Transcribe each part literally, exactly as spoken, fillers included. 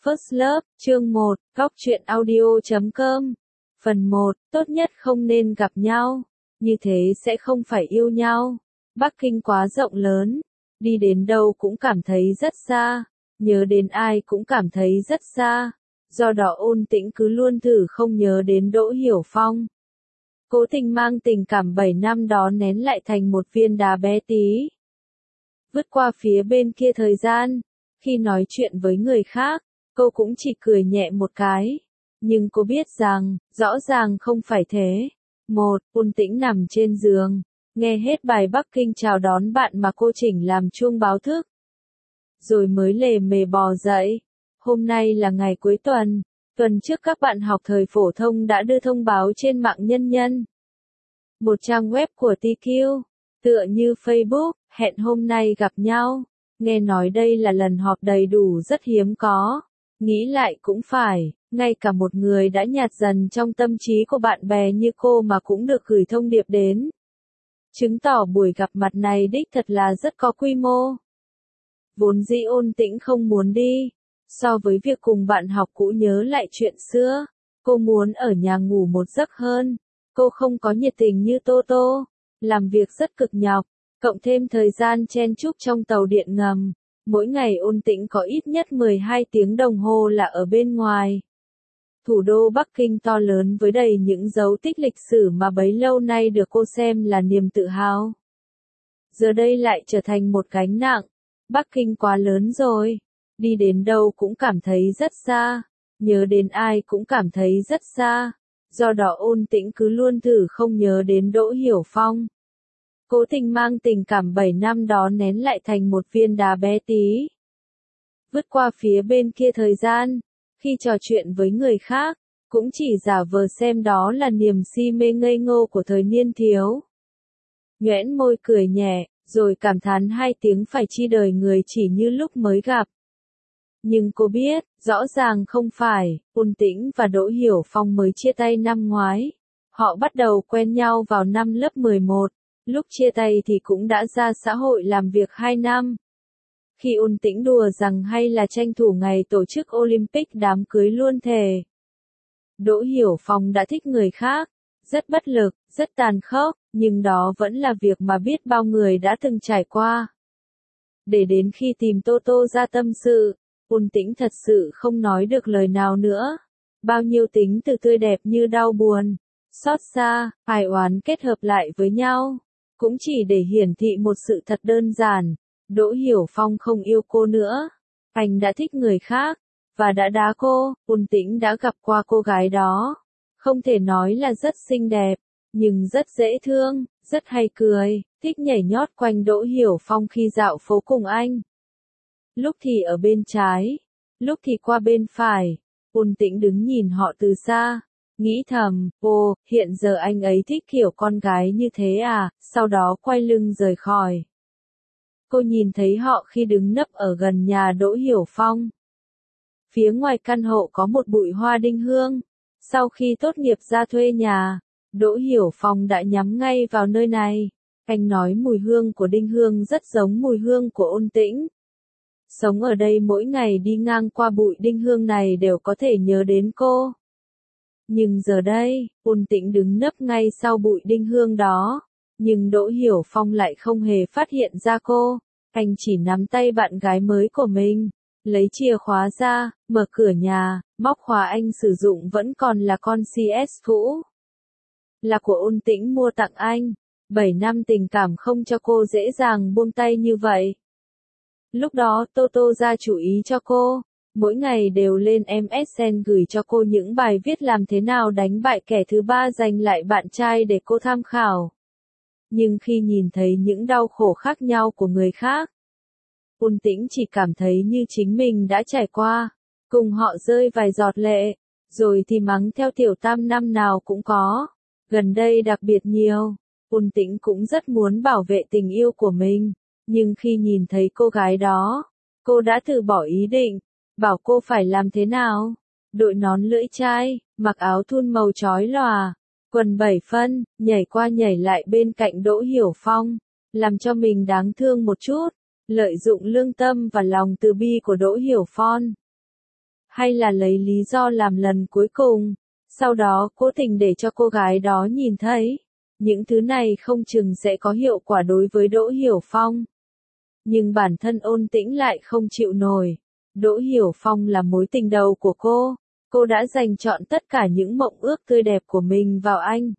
First Love, chương một, góc truyện audio chấm com. Phần một, tốt nhất không nên gặp nhau, như thế sẽ không phải yêu nhau. Bắc Kinh quá rộng lớn, đi đến đâu cũng cảm thấy rất xa, nhớ đến ai cũng cảm thấy rất xa. Do đó Ôn Tĩnh cứ luôn thử không nhớ đến Đỗ Hiểu Phong. Cố tình mang tình cảm bảy năm đó nén lại thành một viên đá bé tí. Vứt qua phía bên kia thời gian, khi nói chuyện với người khác, cô cũng chỉ cười nhẹ một cái. Nhưng cô biết rằng, rõ ràng không phải thế. Một, Ôn Tĩnh nằm trên giường, nghe hết bài Bắc Kinh chào đón bạn mà cô chỉnh làm chuông báo thức. Rồi mới lề mề bò dậy. Hôm nay là ngày cuối tuần, tuần trước các bạn học thời phổ thông đã đưa thông báo trên mạng nhân nhân. Một trang web của tê quy, tựa như Facebook, hẹn hôm nay gặp nhau. Nghe nói đây là lần họp đầy đủ rất hiếm có. Nghĩ lại cũng phải, ngay cả một người đã nhạt dần trong tâm trí của bạn bè như cô mà cũng được gửi thông điệp đến. Chứng tỏ buổi gặp mặt này đích thật là rất có quy mô. Vốn dĩ Ôn Tĩnh không muốn đi. So với việc cùng bạn học cũ nhớ lại chuyện xưa, cô muốn ở nhà ngủ một giấc hơn. Cô không có nhiệt tình như Tô Tô, làm việc rất cực nhọc, cộng thêm thời gian chen chúc trong tàu điện ngầm. Mỗi ngày Ôn Tĩnh có ít nhất mười hai tiếng đồng hồ là ở bên ngoài. Thủ đô Bắc Kinh to lớn với đầy những dấu tích lịch sử mà bấy lâu nay được cô xem là niềm tự hào. Giờ đây lại trở thành một gánh nặng. Bắc Kinh quá lớn rồi, đi đến đâu cũng cảm thấy rất xa, nhớ đến ai cũng cảm thấy rất xa. Do đó Ôn Tĩnh cứ luôn thử không nhớ đến Đỗ Hiểu Phong. Cố tình mang tình cảm bảy năm đó nén lại thành một viên đá bé tí. Vứt qua phía bên kia thời gian, khi trò chuyện với người khác, cũng chỉ giả vờ xem đó là niềm si mê ngây ngô của thời niên thiếu. Nhoẻn môi cười nhẹ, rồi cảm thán hai tiếng phải chi đời người chỉ như lúc mới gặp. Nhưng cô biết, rõ ràng không phải, Ôn Tĩnh và Đỗ Hiểu Phong mới chia tay năm ngoái. Họ bắt đầu quen nhau vào năm lớp mười một, lúc chia tay thì cũng đã ra xã hội làm việc hai năm. Khi Ôn Tĩnh đùa rằng hay là tranh thủ ngày tổ chức Olympic đám cưới luôn thề. Đỗ Hiểu Phong đã thích người khác, rất bất lực, rất tàn khốc, nhưng đó vẫn là việc mà biết bao người đã từng trải qua. Để đến khi tìm Tô Tô ra tâm sự, Ôn Tĩnh thật sự không nói được lời nào nữa. Bao nhiêu tính từ tươi đẹp như đau buồn, xót xa, ai oán kết hợp lại với nhau, cũng chỉ để hiển thị một sự thật đơn giản. Đỗ Hiểu Phong không yêu cô nữa. Anh đã thích người khác, và đã đá cô. Ôn Tĩnh đã gặp qua cô gái đó. Không thể nói là rất xinh đẹp, nhưng rất dễ thương, rất hay cười, thích nhảy nhót quanh Đỗ Hiểu Phong khi dạo phố cùng anh. Lúc thì ở bên trái, lúc thì qua bên phải. Ôn Tĩnh đứng nhìn họ từ xa, nghĩ thầm, ô, hiện giờ anh ấy thích kiểu con gái như thế à, sau đó quay lưng rời khỏi. Cô nhìn thấy họ khi đứng nấp ở gần nhà Đỗ Hiểu Phong. Phía ngoài căn hộ có một bụi hoa đinh hương. Sau khi tốt nghiệp ra thuê nhà, Đỗ Hiểu Phong đã nhắm ngay vào nơi này. Anh nói mùi hương của đinh hương rất giống mùi hương của Ôn Tĩnh. Sống ở đây mỗi ngày đi ngang qua bụi đinh hương này đều có thể nhớ đến cô. Nhưng giờ đây, Ôn Tĩnh đứng nấp ngay sau bụi đinh hương đó. Nhưng Đỗ Hiểu Phong lại không hề phát hiện ra cô. Anh chỉ nắm tay bạn gái mới của mình, lấy chìa khóa ra, mở cửa nhà, móc khóa anh sử dụng vẫn còn là con xê ét cũ. Là của Ôn Tĩnh mua tặng anh. Bảy năm tình cảm không cho cô dễ dàng buông tay như vậy. Lúc đó Tô Tô ra chủ ý cho cô. Mỗi ngày đều lên em ét en gửi cho cô những bài viết làm thế nào đánh bại kẻ thứ ba giành lại bạn trai để cô tham khảo. Nhưng khi nhìn thấy những đau khổ khác nhau của người khác, Ôn Tĩnh chỉ cảm thấy như chính mình đã trải qua, cùng họ rơi vài giọt lệ, rồi thì mắng theo tiểu tam năm nào cũng có, gần đây đặc biệt nhiều. Ôn Tĩnh cũng rất muốn bảo vệ tình yêu của mình, nhưng khi nhìn thấy cô gái đó, cô đã từ bỏ ý định, bảo cô phải làm thế nào, đội nón lưỡi chai, mặc áo thun màu chói lòa, quần bảy phân, nhảy qua nhảy lại bên cạnh Đỗ Hiểu Phong, làm cho mình đáng thương một chút, lợi dụng lương tâm và lòng từ bi của Đỗ Hiểu Phong. hay là lấy lý do làm lần cuối cùng, sau đó cố tình để cho cô gái đó nhìn thấy. Những thứ này không chừng sẽ có hiệu quả đối với Đỗ Hiểu Phong. Nhưng bản thân Ôn Tĩnh lại không chịu nổi. Đỗ Hiểu Phong là mối tình đầu của cô. Cô đã dành trọn tất cả những mộng ước tươi đẹp của mình vào anh.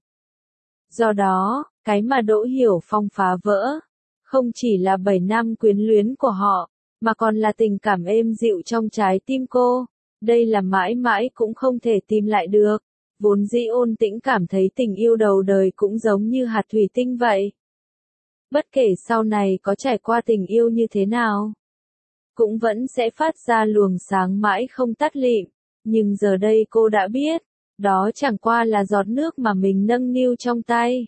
Do đó, cái mà Đỗ Hiểu Phong phá vỡ, không chỉ là bảy năm quyến luyến của họ, mà còn là tình cảm êm dịu trong trái tim cô. Đây là mãi mãi cũng không thể tìm lại được. Vốn dĩ Ôn Tĩnh cảm thấy tình yêu đầu đời cũng giống như hạt thủy tinh vậy. Bất kể sau này có trải qua tình yêu như thế nào, cũng vẫn sẽ phát ra luồng sáng mãi không tắt lịm. Nhưng giờ đây cô đã biết, đó chẳng qua là giọt nước mà mình nâng niu trong tay.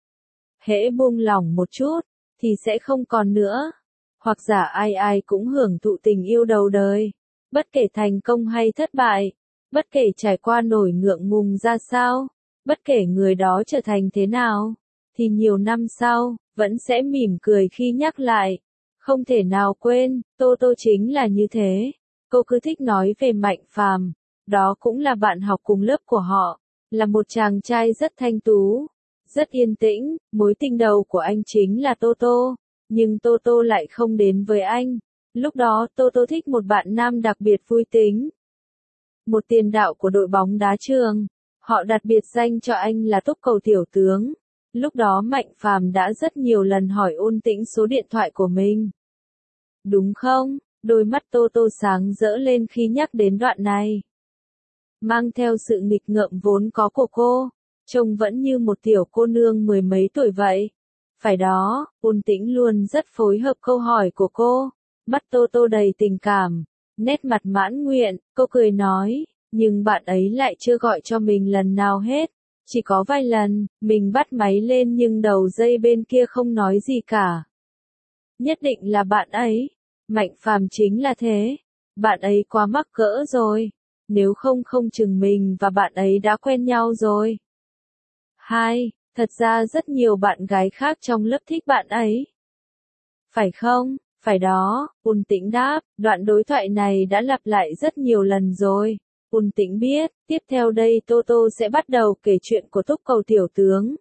Hễ buông lỏng một chút, thì sẽ không còn nữa. Hoặc giả ai ai cũng hưởng thụ tình yêu đầu đời. Bất kể thành công hay thất bại, bất kể trải qua nổi ngượng ngùng ra sao, bất kể người đó trở thành thế nào, thì nhiều năm sau, vẫn sẽ mỉm cười khi nhắc lại. Không thể nào quên, Tô Tô chính là như thế. Cô cứ thích nói về Mạnh Phàm, đó cũng là bạn học cùng lớp của họ, là một chàng trai rất thanh tú, rất yên tĩnh, mối tình đầu của anh chính là Tô Tô, nhưng Tô Tô lại không đến với anh. Lúc đó Tô Tô thích một bạn nam đặc biệt vui tính, một tiền đạo của đội bóng đá trường, họ đặt biệt danh cho anh là Túc Cầu Tiểu Tướng. Lúc đó Mạnh Phàm đã rất nhiều lần hỏi Ôn Tĩnh số điện thoại của mình. Đúng không? Đôi mắt Tô Tô sáng rỡ lên khi nhắc đến đoạn này. Mang theo sự nghịch ngợm vốn có của cô, trông vẫn như một tiểu cô nương mười mấy tuổi vậy. Phải đó, Ôn Tĩnh luôn rất phối hợp câu hỏi của cô. Mắt Tô Tô đầy tình cảm, nét mặt mãn nguyện, cô cười nói, nhưng bạn ấy lại chưa gọi cho mình lần nào hết. Chỉ có vài lần, mình bắt máy lên nhưng đầu dây bên kia không nói gì cả. Nhất định là bạn ấy. Mạnh Phàm chính là thế. Bạn ấy quá mắc cỡ rồi. Nếu không không chừng mình và bạn ấy đã quen nhau rồi. Hai, thật ra rất nhiều bạn gái khác trong lớp thích bạn ấy. Phải không? Phải đó, Ôn Tĩnh đáp, đoạn đối thoại này đã lặp lại rất nhiều lần rồi. Ôn Tĩnh biết, tiếp theo đây Tô Tô sẽ bắt đầu kể chuyện của Túc Cầu Tiểu Tướng.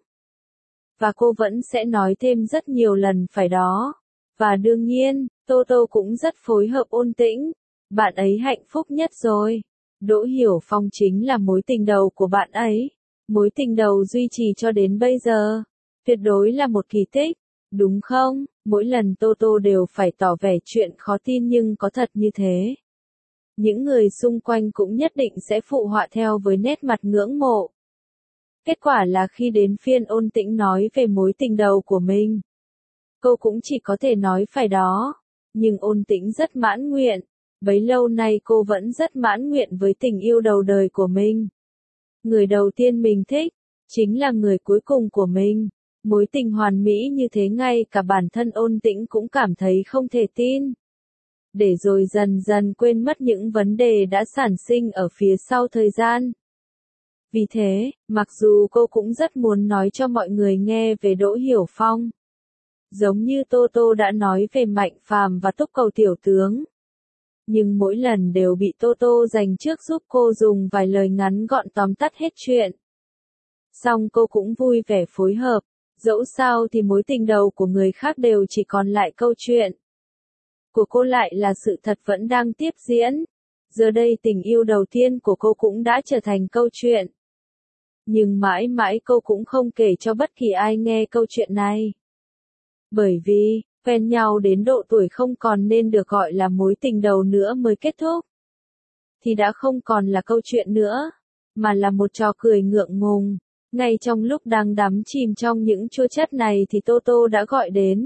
Và cô vẫn sẽ nói thêm rất nhiều lần phải đó. Và đương nhiên, Tô Tô cũng rất phối hợp Ôn Tĩnh. Bạn ấy hạnh phúc nhất rồi. Đỗ Hiểu Phong chính là mối tình đầu của bạn ấy. Mối tình đầu duy trì cho đến bây giờ. Tuyệt đối là một kỳ tích. Đúng không? Mỗi lần Tô Tô đều phải tỏ vẻ chuyện khó tin nhưng có thật như thế. Những người xung quanh cũng nhất định sẽ phụ họa theo với nét mặt ngưỡng mộ. Kết quả là khi đến phiên Ôn Tĩnh nói về mối tình đầu của mình, cô cũng chỉ có thể nói phải đó. Nhưng Ôn Tĩnh rất mãn nguyện. Bấy lâu nay cô vẫn rất mãn nguyện với tình yêu đầu đời của mình. Người đầu tiên mình thích, chính là người cuối cùng của mình. Mối tình hoàn mỹ như thế ngay cả bản thân Ôn Tĩnh cũng cảm thấy không thể tin. Để rồi dần dần quên mất những vấn đề đã sản sinh ở phía sau thời gian. Vì thế, mặc dù cô cũng rất muốn nói cho mọi người nghe về Đỗ Hiểu Phong. Giống như Tô Tô đã nói về Mạnh Phàm và Túc Cầu Tiểu Tướng. Nhưng mỗi lần đều bị Tô Tô dành trước giúp cô dùng vài lời ngắn gọn tóm tắt hết chuyện. Xong cô cũng vui vẻ phối hợp. Dẫu sao thì mối tình đầu của người khác đều chỉ còn lại câu chuyện. Của cô lại là sự thật vẫn đang tiếp diễn. Giờ đây tình yêu đầu tiên của cô cũng đã trở thành câu chuyện. Nhưng mãi mãi cô cũng không kể cho bất kỳ ai nghe câu chuyện này. Bởi vì, quen nhau đến độ tuổi không còn nên được gọi là mối tình đầu nữa mới kết thúc. Thì đã không còn là câu chuyện nữa, mà là một trò cười ngượng ngùng. Ngay trong lúc đang đắm chìm trong những chua chất này thì Tô Tô đã gọi đến.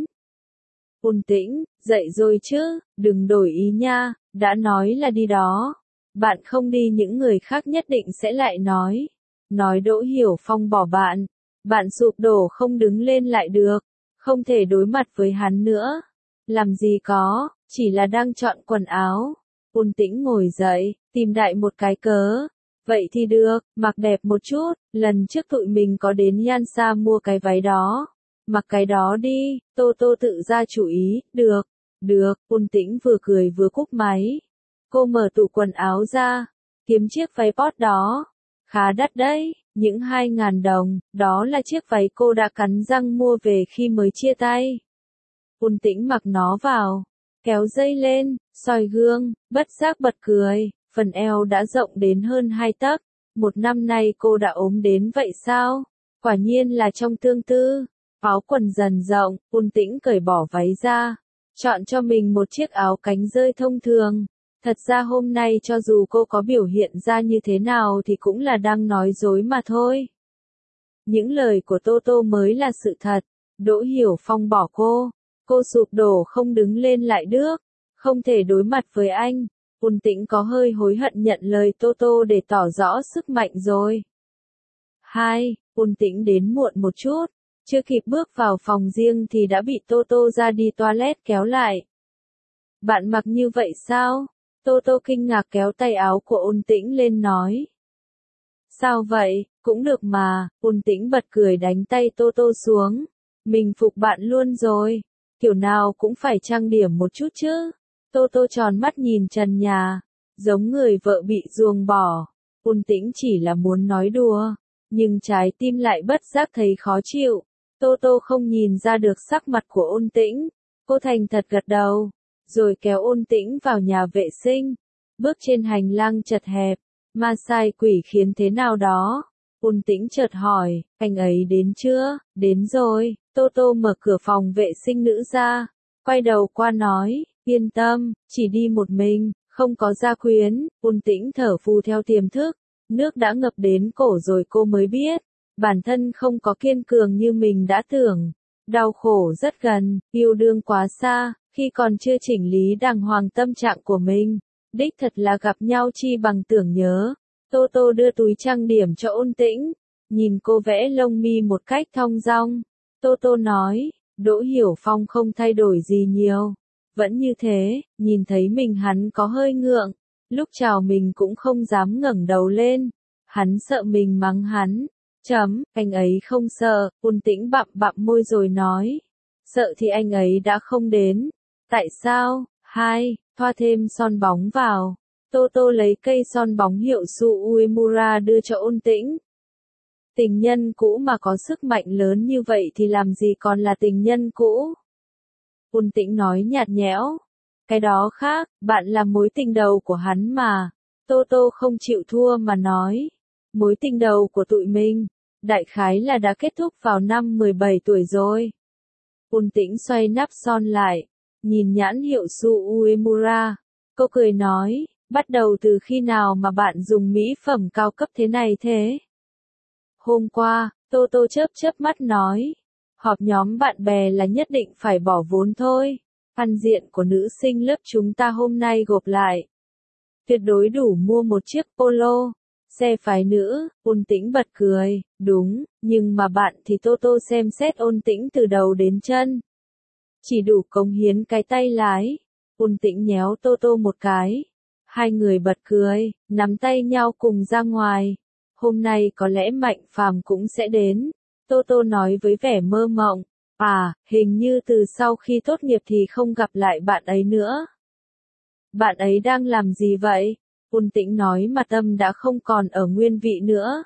Ôn Tĩnh, dậy rồi chứ, đừng đổi ý nha, đã nói là đi đó. Bạn không đi những người khác nhất định sẽ lại nói. Nói Đỗ Hiểu Phong bỏ bạn. Bạn sụp đổ không đứng lên lại được. Không thể đối mặt với hắn nữa. Làm gì có, chỉ là đang chọn quần áo. Ôn Tĩnh ngồi dậy, tìm đại một cái cớ. Vậy thì được, mặc đẹp một chút, lần trước tụi mình có đến Yansa mua cái váy đó. Mặc cái đó đi, Tô Tô tự ra chủ ý, được, được, Ôn Tĩnh vừa cười vừa cúp máy. Cô mở tủ quần áo ra, Kiếm chiếc váy bót đó. Khá đắt đấy, những hai ngàn đồng, đó là chiếc váy cô đã cắn răng mua về khi mới chia tay. Ôn Tĩnh mặc nó vào, kéo dây lên, soi gương, bất giác bật cười, phần eo đã rộng đến hơn hai tấc. Một năm nay cô đã ốm đến vậy sao? Quả nhiên là trong tương tư. Áo quần dần rộng, Ôn Tĩnh cởi bỏ váy ra, chọn cho mình một chiếc áo cánh rơi thông thường. Thật ra hôm nay cho dù cô có biểu hiện ra như thế nào thì cũng là đang nói dối mà thôi. Những lời của Tô Tô mới là sự thật. Đỗ Hiểu Phong bỏ cô. Cô sụp đổ không đứng lên lại được. Không thể đối mặt với anh. Ôn Tĩnh có hơi hối hận nhận lời Tô Tô để tỏ rõ sức mạnh rồi. Hai, Ôn Tĩnh đến muộn một chút. Chưa kịp bước vào phòng riêng thì đã bị Tô Tô ra đi toilet kéo lại. Bạn mặc như vậy sao? Tô Tô kinh ngạc kéo tay áo của Ôn Tĩnh lên nói. Sao vậy, cũng được mà, Ôn Tĩnh bật cười đánh tay Tô Tô xuống. Mình phục bạn luôn rồi, kiểu nào cũng phải trang điểm một chút chứ. Tô Tô tròn mắt nhìn trần nhà, giống người vợ bị ruồng bỏ. Ôn Tĩnh chỉ là muốn nói đùa, nhưng trái tim lại bất giác thấy khó chịu. Tô Tô không nhìn ra được sắc mặt của Ôn Tĩnh, cô thành thật gật đầu, rồi kéo Ôn Tĩnh vào nhà vệ sinh. Bước trên hành lang chật hẹp, ma sai quỷ khiến thế nào đó. Ôn Tĩnh chợt hỏi, anh ấy đến chưa? Đến rồi. Tô Tô mở cửa phòng vệ sinh nữ ra, quay đầu qua nói, yên tâm, chỉ đi một mình, không có gia quyến. Ôn Tĩnh thở phù theo tiềm thức, nước đã ngập đến cổ rồi cô mới biết, bản thân không có kiên cường như mình đã tưởng. Đau khổ rất gần, yêu đương quá xa, khi còn chưa chỉnh lý đàng hoàng tâm trạng của mình. Đích thật là gặp nhau chi bằng tưởng nhớ. Tô Tô đưa túi trang điểm cho Ôn Tĩnh, nhìn cô vẽ lông mi một cách thong dong. Tô Tô nói, Đỗ Hiểu Phong không thay đổi gì nhiều, vẫn như thế, nhìn thấy mình hắn có hơi ngượng, lúc chào mình cũng không dám ngẩng đầu lên, hắn sợ mình mắng hắn. Chấm, anh ấy không sợ. Ôn Tĩnh bặm bặm môi rồi nói, sợ thì anh ấy đã không đến. Tại sao? Hai, thoa thêm son bóng vào. Tô Tô lấy cây son bóng hiệu Su Uemura đưa cho Ôn Tĩnh. Tình nhân cũ mà có sức mạnh lớn như vậy thì làm gì còn là tình nhân cũ? Ôn Tĩnh nói nhạt nhẽo. Cái đó khác, bạn là mối tình đầu của hắn mà. Tô Tô không chịu thua mà nói. Mối tình đầu của tụi mình, đại khái là đã kết thúc vào năm mười bảy tuổi rồi. Ôn Tĩnh xoay nắp son lại, nhìn nhãn hiệu Su Uemura. Cô cười nói, bắt đầu từ khi nào mà bạn dùng mỹ phẩm cao cấp thế này thế? Hôm qua, Tô Tô chớp chớp mắt nói, họp nhóm bạn bè là nhất định phải bỏ vốn thôi. Ăn diện của nữ sinh lớp chúng ta hôm nay gộp lại, tuyệt đối đủ mua một chiếc polo. Xe phái nữ. Ôn Tĩnh bật cười, đúng, nhưng mà bạn thì Tô Tô xem xét Ôn Tĩnh từ đầu đến chân. Chỉ đủ cống hiến cái tay lái. Ôn Tĩnh nhéo Tô Tô một cái. Hai người bật cười, nắm tay nhau cùng ra ngoài. Hôm nay có lẽ Mạnh Phàm cũng sẽ đến. Tô Tô nói với vẻ mơ mộng. À, hình như từ sau khi tốt nghiệp thì không gặp lại bạn ấy nữa. Bạn ấy đang làm gì vậy? Ôn Tĩnh nói mà tâm đã không còn ở nguyên vị nữa.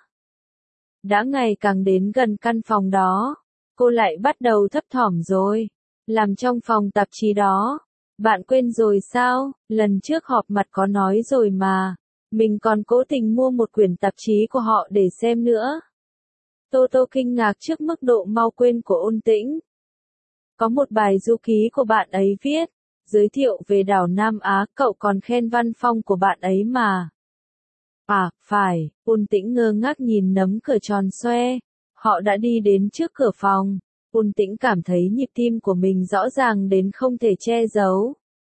Đã ngày càng đến gần căn phòng đó, cô lại bắt đầu thấp thỏm rồi. Làm trong phòng tạp chí đó. Bạn quên rồi sao? Lần trước họp mặt có nói rồi mà. Mình còn cố tình mua một quyển tạp chí của họ để xem nữa. Tô Tô kinh ngạc trước mức độ mau quên của Ôn Tĩnh. Có một bài du ký của bạn ấy viết, giới thiệu về đảo Nam Á, cậu còn khen văn phong của bạn ấy mà. À, phải. Ôn Tĩnh ngơ ngác nhìn nấm cửa tròn xoe. Họ đã đi đến trước cửa phòng. Ôn Tĩnh cảm thấy nhịp tim của mình rõ ràng đến không thể che giấu.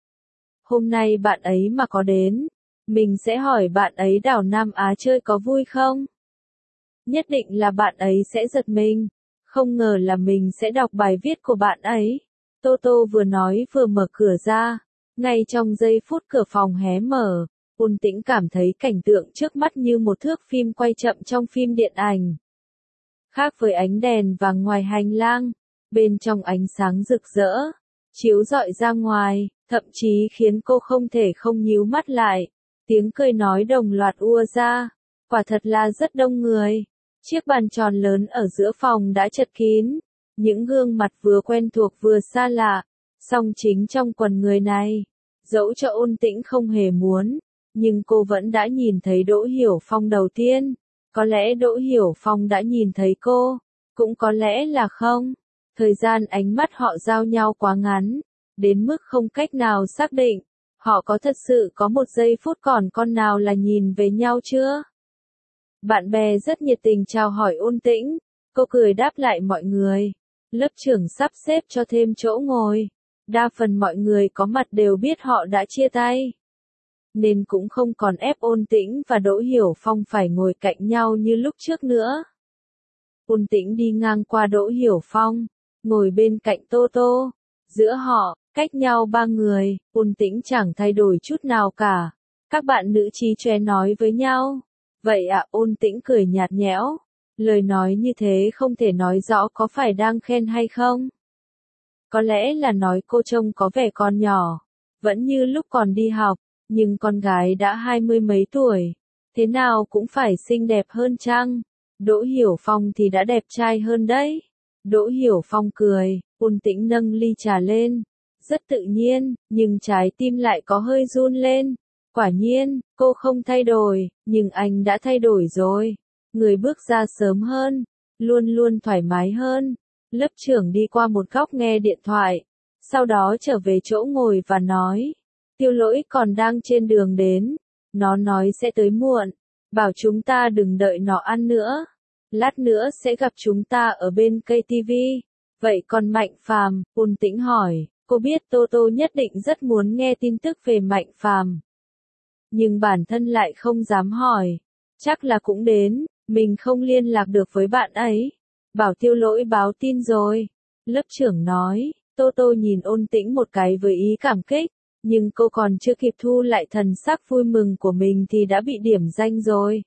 Hôm nay bạn ấy mà có đến, mình sẽ hỏi bạn ấy đảo Nam Á chơi có vui không? Nhất định là bạn ấy sẽ giật mình. Không ngờ là mình sẽ đọc bài viết của bạn ấy. Tô Tô vừa nói vừa mở cửa ra. Ngay trong giây phút cửa phòng hé mở, Ôn Tĩnh cảm thấy cảnh tượng trước mắt như một thước phim quay chậm trong phim điện ảnh. Khác với ánh đèn vàng ngoài hành lang, bên trong ánh sáng rực rỡ, chiếu rọi ra ngoài, thậm chí khiến cô không thể không nhíu mắt lại. Tiếng cười nói đồng loạt ùa ra, quả thật là rất đông người. Chiếc bàn tròn lớn ở giữa phòng đã chật kín, những gương mặt vừa quen thuộc vừa xa lạ, song chính trong quần người này, dẫu cho Ôn Tĩnh không hề muốn, nhưng cô vẫn đã nhìn thấy Đỗ Hiểu Phong đầu tiên. Có lẽ Đỗ Hiểu Phong đã nhìn thấy cô, cũng có lẽ là không. Thời gian ánh mắt họ giao nhau quá ngắn, đến mức không cách nào xác định, họ có thật sự có một giây phút còn con nào là nhìn về nhau chưa? Bạn bè rất nhiệt tình chào hỏi Ôn Tĩnh, cô cười đáp lại mọi người. Lớp trưởng sắp xếp cho thêm chỗ ngồi. Đa phần mọi người có mặt đều biết họ đã chia tay, nên cũng không còn ép Ôn Tĩnh và Đỗ Hiểu Phong phải ngồi cạnh nhau như lúc trước nữa. Ôn Tĩnh đi ngang qua Đỗ Hiểu Phong, ngồi bên cạnh Tô Tô. Giữa họ, cách nhau ba người, Ôn Tĩnh chẳng thay đổi chút nào cả. Các bạn nữ trí chóe nói với nhau. Vậy ạ, à, Ôn Tĩnh cười nhạt nhẽo. Lời nói như thế không thể nói rõ có phải đang khen hay không. Có lẽ là nói cô trông có vẻ còn nhỏ, vẫn như lúc còn đi học, nhưng con gái đã hai mươi mấy tuổi, thế nào cũng phải xinh đẹp hơn chăng? Đỗ Hiểu Phong thì đã đẹp trai hơn đấy. Đỗ Hiểu Phong cười, Ôn Tĩnh nâng ly trà lên, rất tự nhiên, nhưng trái tim lại có hơi run lên. Quả nhiên, cô không thay đổi, nhưng anh đã thay đổi rồi. Người bước ra sớm hơn, luôn luôn thoải mái hơn. Lớp trưởng đi qua một góc nghe điện thoại, sau đó trở về chỗ ngồi và nói, Tiêu Lỗi còn đang trên đường đến, nó nói sẽ tới muộn, bảo chúng ta đừng đợi nó ăn nữa, lát nữa sẽ gặp chúng ta ở bên cây tivi. Vậy còn Mạnh Phàm? Ôn Tĩnh hỏi, cô biết Tô Tô nhất định rất muốn nghe tin tức về Mạnh Phàm, nhưng bản thân lại không dám hỏi, chắc là cũng đến, mình không liên lạc được với bạn ấy. Bảo Tiêu Lỗi báo tin rồi. Lớp trưởng nói, Tô Tô nhìn Ôn Tĩnh một cái với ý cảm kích, nhưng cô còn chưa kịp thu lại thần sắc vui mừng của mình thì đã bị điểm danh rồi.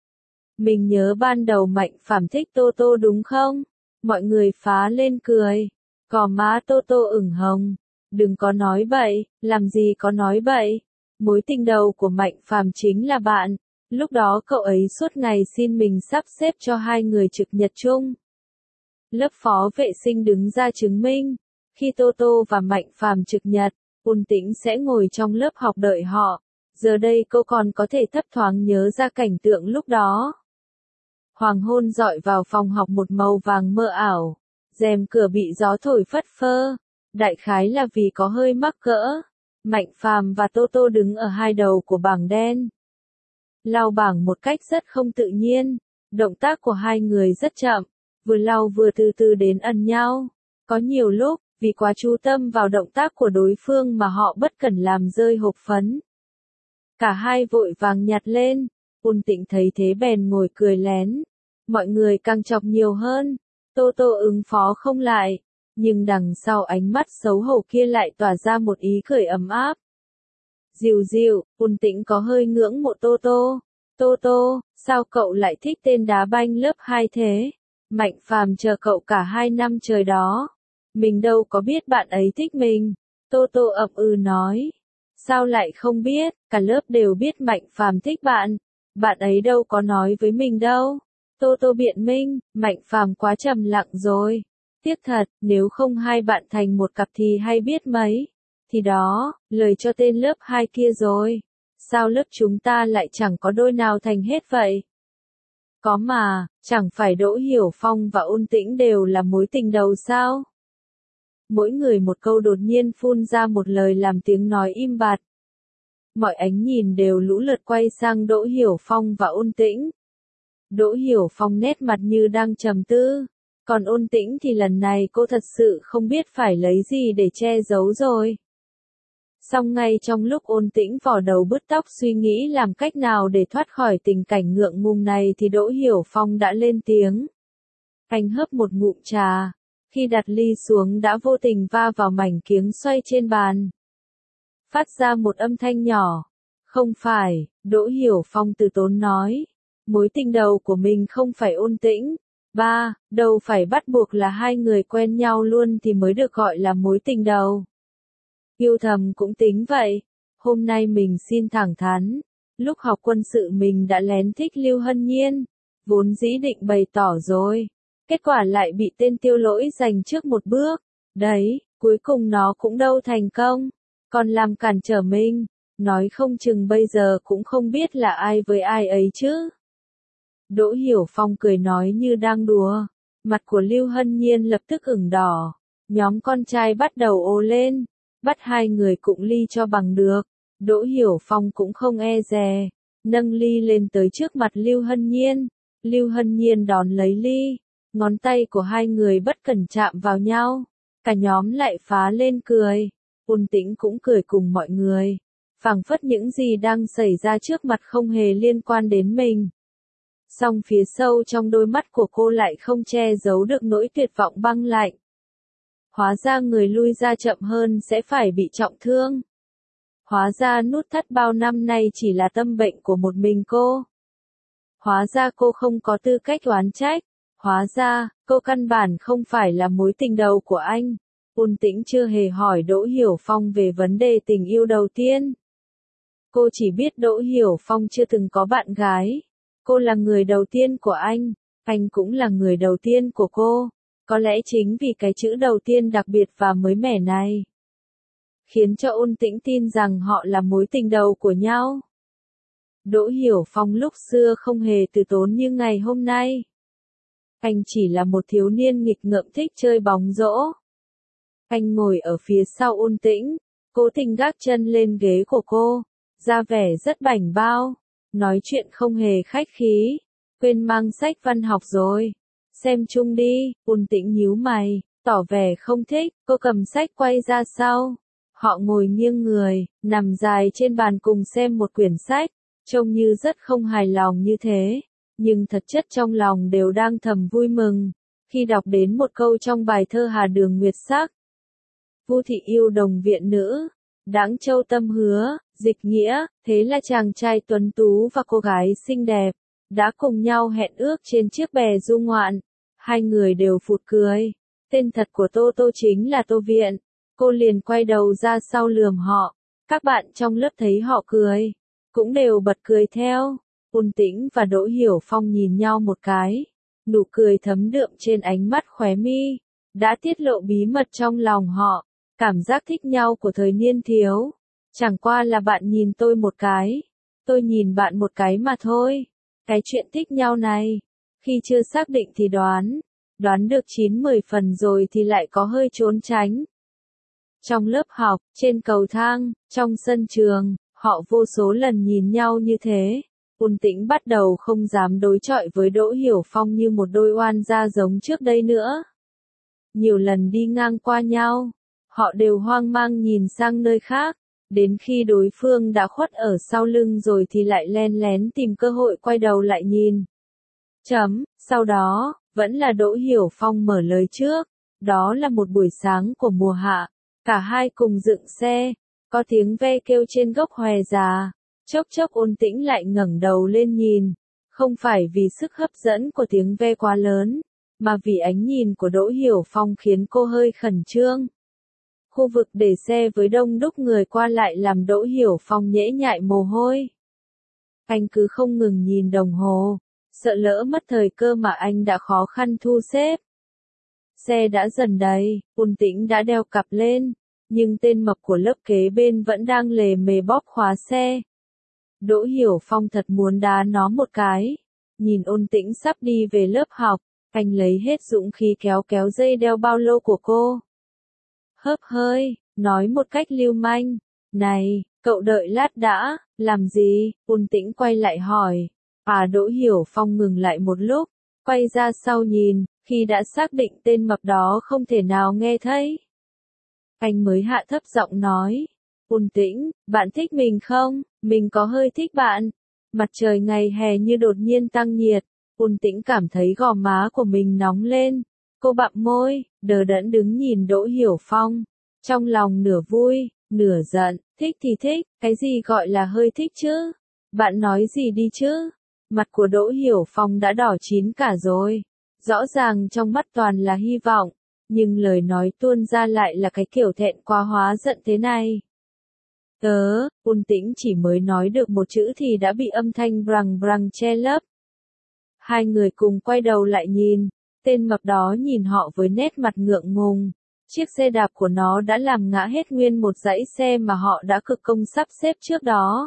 Mình nhớ ban đầu Mạnh Phàm thích Tô Tô đúng không? Mọi người phá lên cười. Gò má Tô Tô ửng hồng. Đừng có nói bậy, làm gì có nói bậy. Mối tình đầu của Mạnh Phàm chính là bạn. Lúc đó cậu ấy suốt ngày xin mình sắp xếp cho hai người trực nhật chung. Lớp phó vệ sinh đứng ra chứng minh, khi Tô Tô và Mạnh Phàm trực nhật, Ôn Tĩnh sẽ ngồi trong lớp học đợi họ. Giờ đây cô còn có thể thấp thoáng nhớ ra cảnh tượng lúc đó. Hoàng hôn dọi vào phòng học một màu vàng mơ ảo, rèm cửa bị gió thổi phất phơ, đại khái là vì có hơi mắc cỡ. Mạnh Phàm và Tô Tô đứng ở hai đầu của bảng đen, lau bảng một cách rất không tự nhiên, động tác của hai người rất chậm, vừa lau vừa từ từ đến ẩn nhau. Có nhiều lúc, vì quá chú tâm vào động tác của đối phương mà họ bất cẩn làm rơi hộp phấn. Cả hai vội vàng nhặt lên, Ôn Tĩnh thấy thế bèn ngồi cười lén. Mọi người càng chọc nhiều hơn, Tô Tô ứng phó không lại, nhưng đằng sau ánh mắt xấu hổ kia lại tỏa ra một ý cười ấm áp. Dịu dịu, Ôn Tĩnh có hơi ngưỡng mộ Tô Tô. Tô Tô, sao cậu lại thích tên đá banh lớp hai thế? Mạnh Phàm chờ cậu cả hai năm trời đó. Mình đâu có biết bạn ấy thích mình. Tô Tô ậm ừ nói. Sao lại không biết, cả lớp đều biết Mạnh Phàm thích bạn. Bạn ấy đâu có nói với mình đâu. Tô Tô biện minh, Mạnh Phàm quá trầm lặng rồi. Tiếc thật, nếu không hai bạn thành một cặp thì hay biết mấy. Thì đó, lời cho tên lớp hai kia rồi. Sao lớp chúng ta lại chẳng có đôi nào thành hết vậy? Có mà, chẳng phải Đỗ Hiểu Phong và Ôn Tĩnh đều là mối tình đầu sao? Mỗi người một câu đột nhiên phun ra một lời làm tiếng nói im bặt. Mọi ánh nhìn đều lũ lượt quay sang Đỗ Hiểu Phong và Ôn Tĩnh. Đỗ Hiểu Phong nét mặt như đang trầm tư, còn Ôn Tĩnh thì lần này cô thật sự không biết phải lấy gì để che giấu rồi. Song ngay trong lúc Ôn Tĩnh vò đầu bứt tóc suy nghĩ làm cách nào để thoát khỏi tình cảnh ngượng ngùng này thì Đỗ Hiểu Phong đã lên tiếng. Anh hớp một ngụm trà, khi đặt ly xuống đã vô tình va vào mảnh kiếng xoay trên bàn. Phát ra một âm thanh nhỏ. Không phải, Đỗ Hiểu Phong từ tốn nói. Mối tình đầu của mình không phải Ôn Tĩnh. Ba, đâu phải bắt buộc là hai người quen nhau luôn thì mới được gọi là mối tình đầu. Yêu thầm cũng tính vậy. Hôm nay mình xin thẳng thắn. Lúc học quân sự mình đã lén thích Lưu Hân Nhiên, vốn dĩ định bày tỏ rồi. Kết quả lại bị tên Tiêu Lỗi giành trước một bước. Đấy, cuối cùng nó cũng đâu thành công. Còn làm cản trở mình, nói không chừng bây giờ cũng không biết là ai với ai ấy chứ. Đỗ Hiểu Phong cười nói như đang đùa. Mặt của Lưu Hân Nhiên lập tức ửng đỏ. Nhóm con trai bắt đầu ồ lên. Bắt hai người cụng ly cho bằng được. Đỗ Hiểu Phong cũng không e dè. Nâng ly lên tới trước mặt Lưu Hân Nhiên. Lưu Hân Nhiên đón lấy ly. Ngón tay của hai người bất cẩn chạm vào nhau. Cả nhóm lại phá lên cười. Ôn Tĩnh cũng cười cùng mọi người. Phảng phất những gì đang xảy ra trước mặt không hề liên quan đến mình. Song phía sâu trong đôi mắt của cô lại không che giấu được nỗi tuyệt vọng băng lạnh. Hóa ra người lui ra chậm hơn sẽ phải bị trọng thương. Hóa ra nút thắt bao năm nay chỉ là tâm bệnh của một mình cô. Hóa ra cô không có tư cách oán trách. Hóa ra, cô căn bản không phải là mối tình đầu của anh. Ôn Tĩnh chưa hề hỏi Đỗ Hiểu Phong về vấn đề tình yêu đầu tiên. Cô chỉ biết Đỗ Hiểu Phong chưa từng có bạn gái. Cô là người đầu tiên của anh, anh cũng là người đầu tiên của cô. Có lẽ chính vì cái chữ đầu tiên đặc biệt và mới mẻ này, khiến cho Ôn Tĩnh tin rằng họ là mối tình đầu của nhau. Đỗ Hiểu Phong lúc xưa không hề từ tốn như ngày hôm nay. Anh chỉ là một thiếu niên nghịch ngợm thích chơi bóng rổ. Anh ngồi ở phía sau Ôn Tĩnh, cố tình gác chân lên ghế của cô, ra vẻ rất bảnh bao, nói chuyện không hề khách khí. Quên mang sách văn học rồi, xem chung đi. Ôn Tĩnh nhíu mày, tỏ vẻ không thích. Cô cầm sách quay ra sau. Họ ngồi nghiêng người, nằm dài trên bàn cùng xem một quyển sách, trông như rất không hài lòng như thế, nhưng thật chất trong lòng đều đang thầm vui mừng, khi đọc đến một câu trong bài thơ Hà Đường Nguyệt Sắc. Vu thị yêu đồng viện nữ, Đãng Châu tâm hứa, dịch nghĩa, thế là chàng trai tuấn tú và cô gái xinh đẹp, đã cùng nhau hẹn ước trên chiếc bè du ngoạn. Hai người đều phụt cười. Tên thật của Tô Tô chính là Tô Viện. Cô liền quay đầu ra sau lườm họ. Các bạn trong lớp thấy họ cười, cũng đều bật cười theo. Ôn Tĩnh và Đỗ Hiểu Phong nhìn nhau một cái. Nụ cười thấm đượm trên ánh mắt khóe mi, đã tiết lộ bí mật trong lòng họ. Cảm giác thích nhau của thời niên thiếu. Chẳng qua là bạn nhìn tôi một cái, tôi nhìn bạn một cái mà thôi. Cái chuyện thích nhau này, khi chưa xác định thì đoán, đoán được chín mười phần rồi thì lại có hơi trốn tránh. Trong lớp học, trên cầu thang, trong sân trường, họ vô số lần nhìn nhau như thế. Ôn Tĩnh bắt đầu không dám đối chọi với Đỗ Hiểu Phong như một đôi oan gia giống trước đây nữa. Nhiều lần đi ngang qua nhau, họ đều hoang mang nhìn sang nơi khác. Đến khi đối phương đã khuất ở sau lưng rồi thì lại len lén tìm cơ hội quay đầu lại nhìn. Chấm, sau đó, vẫn là Đỗ Hiểu Phong mở lời trước. Đó là một buổi sáng của mùa hạ. Cả hai cùng dựng xe. Có tiếng ve kêu trên gốc hòe già. Chốc chốc Ôn Tĩnh lại ngẩng đầu lên nhìn. Không phải vì sức hấp dẫn của tiếng ve quá lớn, mà vì ánh nhìn của Đỗ Hiểu Phong khiến cô hơi khẩn trương. Khu vực để xe với đông đúc người qua lại làm Đỗ Hiểu Phong nhễ nhại mồ hôi. Anh cứ không ngừng nhìn đồng hồ, sợ lỡ mất thời cơ mà anh đã khó khăn thu xếp. Xe đã dần đầy, Ôn Tĩnh đã đeo cặp lên, nhưng tên mập của lớp kế bên vẫn đang lề mề bóp khóa xe. Đỗ Hiểu Phong thật muốn đá nó một cái. Nhìn Ôn Tĩnh sắp đi về lớp học, anh lấy hết dũng khí kéo kéo dây đeo bao lô của cô. Hớp hơi, nói một cách lưu manh. Này, cậu đợi lát đã, làm gì? Ôn Tĩnh quay lại hỏi. À Đỗ Hiểu Phong ngừng lại một lúc, quay ra sau nhìn, khi đã xác định tên mập đó không thể nào nghe thấy. Anh mới hạ thấp giọng nói. Ôn Tĩnh, bạn thích mình không? Mình có hơi thích bạn. Mặt trời ngày hè như đột nhiên tăng nhiệt. Ôn Tĩnh cảm thấy gò má của mình nóng lên. Cô bặm môi, đờ đẫn đứng nhìn Đỗ Hiểu Phong. Trong lòng nửa vui, nửa giận. Thích thì thích, cái gì gọi là hơi thích chứ? Bạn nói gì đi chứ? Mặt của Đỗ Hiểu Phong đã đỏ chín cả rồi. Rõ ràng trong mắt toàn là hy vọng, nhưng lời nói tuôn ra lại là cái kiểu thẹn quá hóa giận thế này. Tớ, Ôn Tĩnh chỉ mới nói được một chữ thì đã bị âm thanh brằng brằng che lấp. Hai người cùng quay đầu lại nhìn, tên mập đó nhìn họ với nét mặt ngượng ngùng. Chiếc xe đạp của nó đã làm ngã hết nguyên một dãy xe mà họ đã cực công sắp xếp trước đó.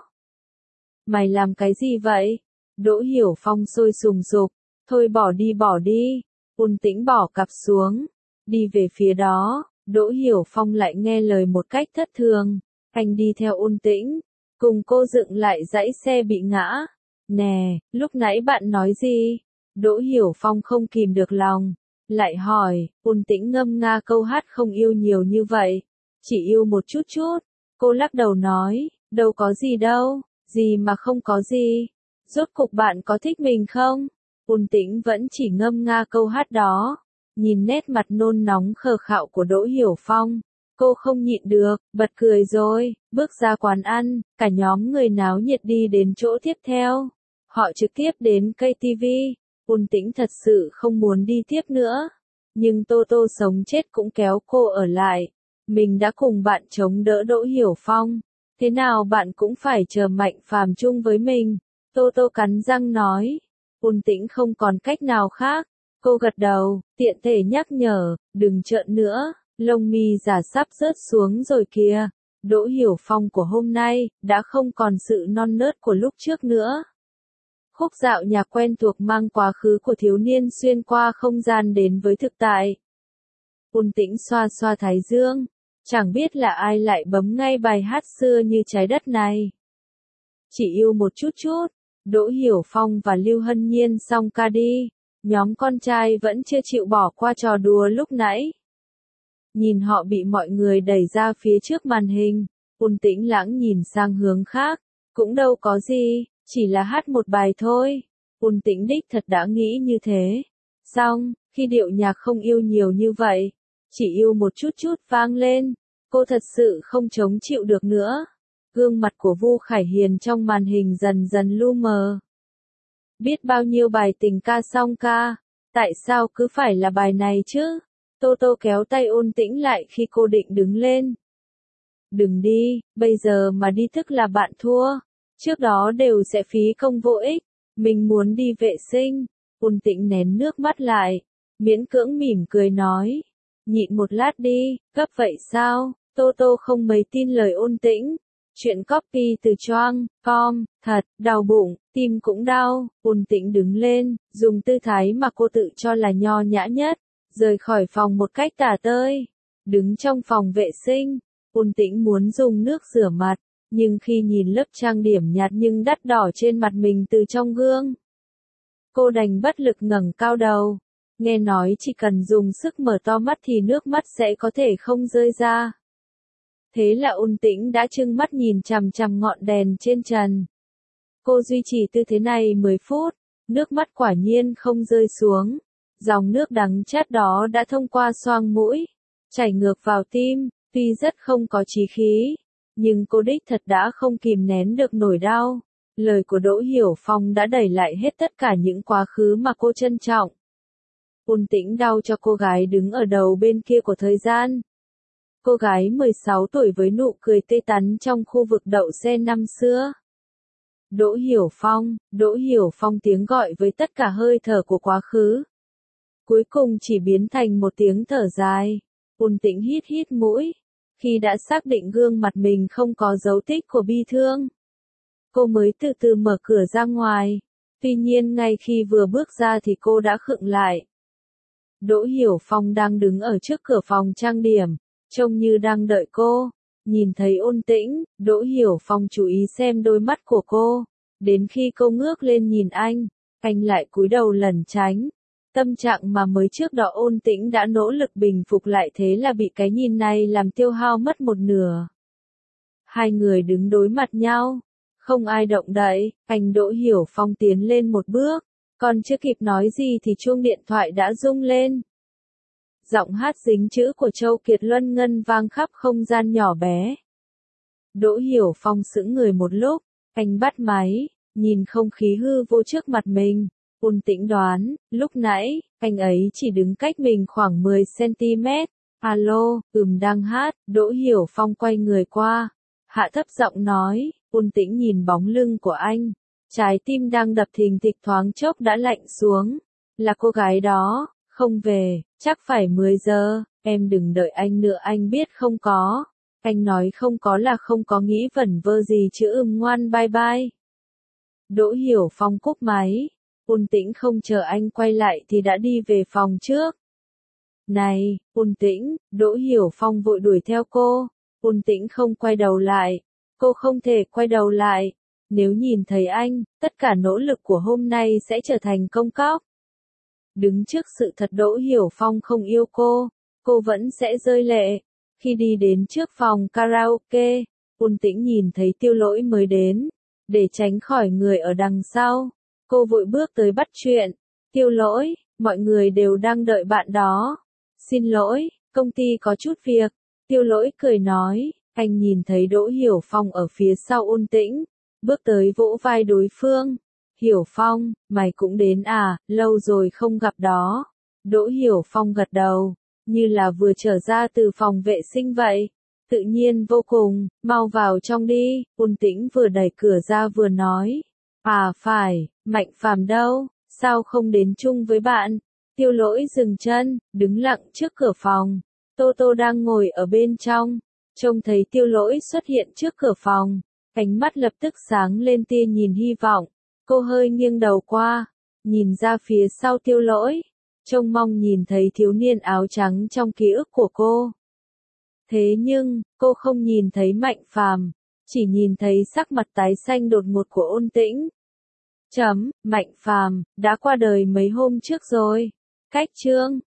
Mày làm cái gì vậy? Đỗ Hiểu Phong sôi sùng sục. Thôi bỏ đi bỏ đi. Ôn Tĩnh bỏ cặp xuống. Đi về phía đó, Đỗ Hiểu Phong lại nghe lời một cách thất thường. Anh đi theo Ôn Tĩnh, cùng cô dựng lại dãy xe bị ngã. Nè, lúc nãy bạn nói gì? Đỗ Hiểu Phong không kìm được lòng. Lại hỏi, Ôn Tĩnh ngâm nga câu hát không yêu nhiều như vậy. Chỉ yêu một chút chút. Cô lắc đầu nói, đâu có gì đâu, gì mà không có gì. Rốt cục bạn có thích mình không? Ôn Tĩnh vẫn chỉ ngâm nga câu hát đó. Nhìn nét mặt nôn nóng khờ khạo của Đỗ Hiểu Phong, cô không nhịn được, bật cười rồi, bước ra quán ăn, cả nhóm người náo nhiệt đi đến chỗ tiếp theo. Họ trực tiếp đến ca tê vê. Ôn Tĩnh thật sự không muốn đi tiếp nữa. Nhưng Tô Tô sống chết cũng kéo cô ở lại. Mình đã cùng bạn chống đỡ Đỗ Hiểu Phong. Thế nào bạn cũng phải chờ Mạnh Phàm chung với mình. Tô Tô cắn răng nói. Ôn Tĩnh không còn cách nào khác. Cô gật đầu, tiện thể nhắc nhở, đừng trợn nữa, lông mi giả sắp rớt xuống rồi kìa. Đỗ Hiểu Phong của hôm nay, đã không còn sự non nớt của lúc trước nữa. Khúc dạo nhạc quen thuộc mang quá khứ của thiếu niên xuyên qua không gian đến với thực tại. Ôn Tĩnh xoa xoa thái dương, chẳng biết là ai lại bấm ngay bài hát xưa như trái đất này. Chỉ yêu một chút chút, Đỗ Hiểu Phong và Lưu Hân Nhiên xong ca đi. Nhóm con trai vẫn chưa chịu bỏ qua trò đùa lúc nãy. Nhìn họ bị mọi người đẩy ra phía trước màn hình, Ôn Tĩnh lãng nhìn sang hướng khác, cũng đâu có gì, chỉ là hát một bài thôi. Ôn Tĩnh đích thật đã nghĩ như thế. Xong, khi điệu nhạc không yêu nhiều như vậy, chỉ yêu một chút chút vang lên, cô thật sự không chống chịu được nữa. Gương mặt của Vu Khải Hiền trong màn hình dần dần lu mờ. Biết bao nhiêu bài tình ca song ca, tại sao cứ phải là bài này chứ? Tô Tô kéo tay Ôn Tĩnh lại khi cô định đứng lên. Đừng đi, bây giờ mà đi tức là bạn thua. Trước đó đều sẽ phí công vô ích. Mình muốn đi vệ sinh. Ôn Tĩnh nén nước mắt lại, miễn cưỡng mỉm cười nói. Nhịn một lát đi, gấp vậy sao? Tô Tô không mấy tin lời Ôn Tĩnh. Chuyện copy từ choang, com, thật, đau bụng, tim cũng đau. Ôn Tĩnh đứng lên, dùng tư thái mà cô tự cho là nho nhã nhất, rời khỏi phòng một cách tả tơi. Đứng trong phòng vệ sinh, Ôn Tĩnh muốn dùng nước rửa mặt, nhưng khi nhìn lớp trang điểm nhạt nhưng đắt đỏ trên mặt mình từ trong gương, cô đành bất lực ngẩng cao đầu. Nghe nói chỉ cần dùng sức mở to mắt thì nước mắt sẽ có thể không rơi ra. Thế là Ôn Tĩnh đã trừng mắt nhìn chằm chằm ngọn đèn trên trần. Cô duy trì tư thế này mười phút, nước mắt quả nhiên không rơi xuống. Dòng nước đắng chát đó đã thông qua xoang mũi, chảy ngược vào tim, tuy rất không có chí khí, nhưng cô đích thật đã không kìm nén được nỗi đau. Lời của Đỗ Hiểu Phong đã đẩy lại hết tất cả những quá khứ mà cô trân trọng. Ôn Tĩnh đau cho cô gái đứng ở đầu bên kia của thời gian. Cô gái mười sáu tuổi với nụ cười tươi tắn trong khu vực đậu xe năm xưa. Đỗ Hiểu Phong, Đỗ Hiểu Phong tiếng gọi với tất cả hơi thở của quá khứ. Cuối cùng chỉ biến thành một tiếng thở dài. Ôn Tĩnh hít hít mũi. Khi đã xác định gương mặt mình không có dấu tích của bi thương, cô mới từ từ mở cửa ra ngoài. Tuy nhiên ngay khi vừa bước ra thì cô đã khựng lại. Đỗ Hiểu Phong đang đứng ở trước cửa phòng trang điểm, trông như đang đợi cô. Nhìn thấy Ôn Tĩnh, Đỗ Hiểu Phong chú ý xem đôi mắt của cô. Đến khi cô ngước lên nhìn anh, anh lại cúi đầu lẩn tránh. Tâm trạng mà mới trước đó Ôn Tĩnh đã nỗ lực bình phục lại thế là bị cái nhìn này làm tiêu hao mất một nửa. Hai người đứng đối mặt nhau, không ai động đậy. Anh Đỗ Hiểu Phong tiến lên một bước, còn chưa kịp nói gì thì chuông điện thoại đã rung lên. Giọng hát dính chữ của Châu Kiệt Luân ngân vang khắp không gian nhỏ bé. Đỗ Hiểu Phong sững người một lúc, anh bắt máy, nhìn không khí hư vô trước mặt mình. Ôn Tĩnh đoán, lúc nãy, anh ấy chỉ đứng cách mình khoảng mười xăng ti mét. Alo, ừm đang hát. Đỗ Hiểu Phong quay người qua. hạ thấp giọng nói, Ôn Tĩnh nhìn bóng lưng của anh, trái tim đang đập thình thịch thoáng chốc đã lạnh xuống, là cô gái đó, không về, chắc phải mười giờ, em đừng đợi anh nữa anh biết không có, anh nói không có là không có nghĩ vẩn vơ gì chứ ừm ngoan bye bye. Đỗ Hiểu Phong cúp máy, Ôn Tĩnh không chờ anh quay lại thì đã đi về phòng trước. Này, Ôn Tĩnh, Đỗ Hiểu Phong vội đuổi theo cô, Ôn Tĩnh không quay đầu lại, cô không thể quay đầu lại, nếu nhìn thấy anh, tất cả nỗ lực của hôm nay sẽ trở thành công cốc. Đứng trước sự thật Đỗ Hiểu Phong không yêu cô, cô vẫn sẽ rơi lệ. Khi đi đến trước phòng karaoke, Ôn Tĩnh nhìn thấy Tiêu Lỗi mới đến, để tránh khỏi người ở đằng sau, cô vội bước tới bắt chuyện. Tiêu Lỗi, mọi người đều đang đợi bạn đó. Xin lỗi, công ty có chút việc. Tiêu Lỗi cười nói, anh nhìn thấy Đỗ Hiểu Phong ở phía sau Ôn Tĩnh, bước tới vỗ vai đối phương. Hiểu Phong, mày cũng đến à, lâu rồi không gặp đó. Đỗ Hiểu Phong gật đầu, như là vừa trở ra từ phòng vệ sinh vậy. Tự nhiên vô cùng, mau vào trong đi, Ôn Tĩnh vừa đẩy cửa ra vừa nói. À phải, Mạnh Phàm đâu, sao không đến chung với bạn? Tiêu Lỗi dừng chân, đứng lặng trước cửa phòng. Tô Tô đang ngồi ở bên trong, trông thấy Tiêu Lỗi xuất hiện trước cửa phòng, ánh mắt lập tức sáng lên tia nhìn hy vọng. Cô hơi nghiêng đầu qua, nhìn ra phía sau Tiêu Lỗi, trông mong nhìn thấy thiếu niên áo trắng trong ký ức của cô. Thế nhưng, cô không nhìn thấy Mạnh Phàm, chỉ nhìn thấy sắc mặt tái xanh đột ngột của Ôn Tĩnh. Chấm, Mạnh Phàm đã qua đời mấy hôm trước rồi. Cách chương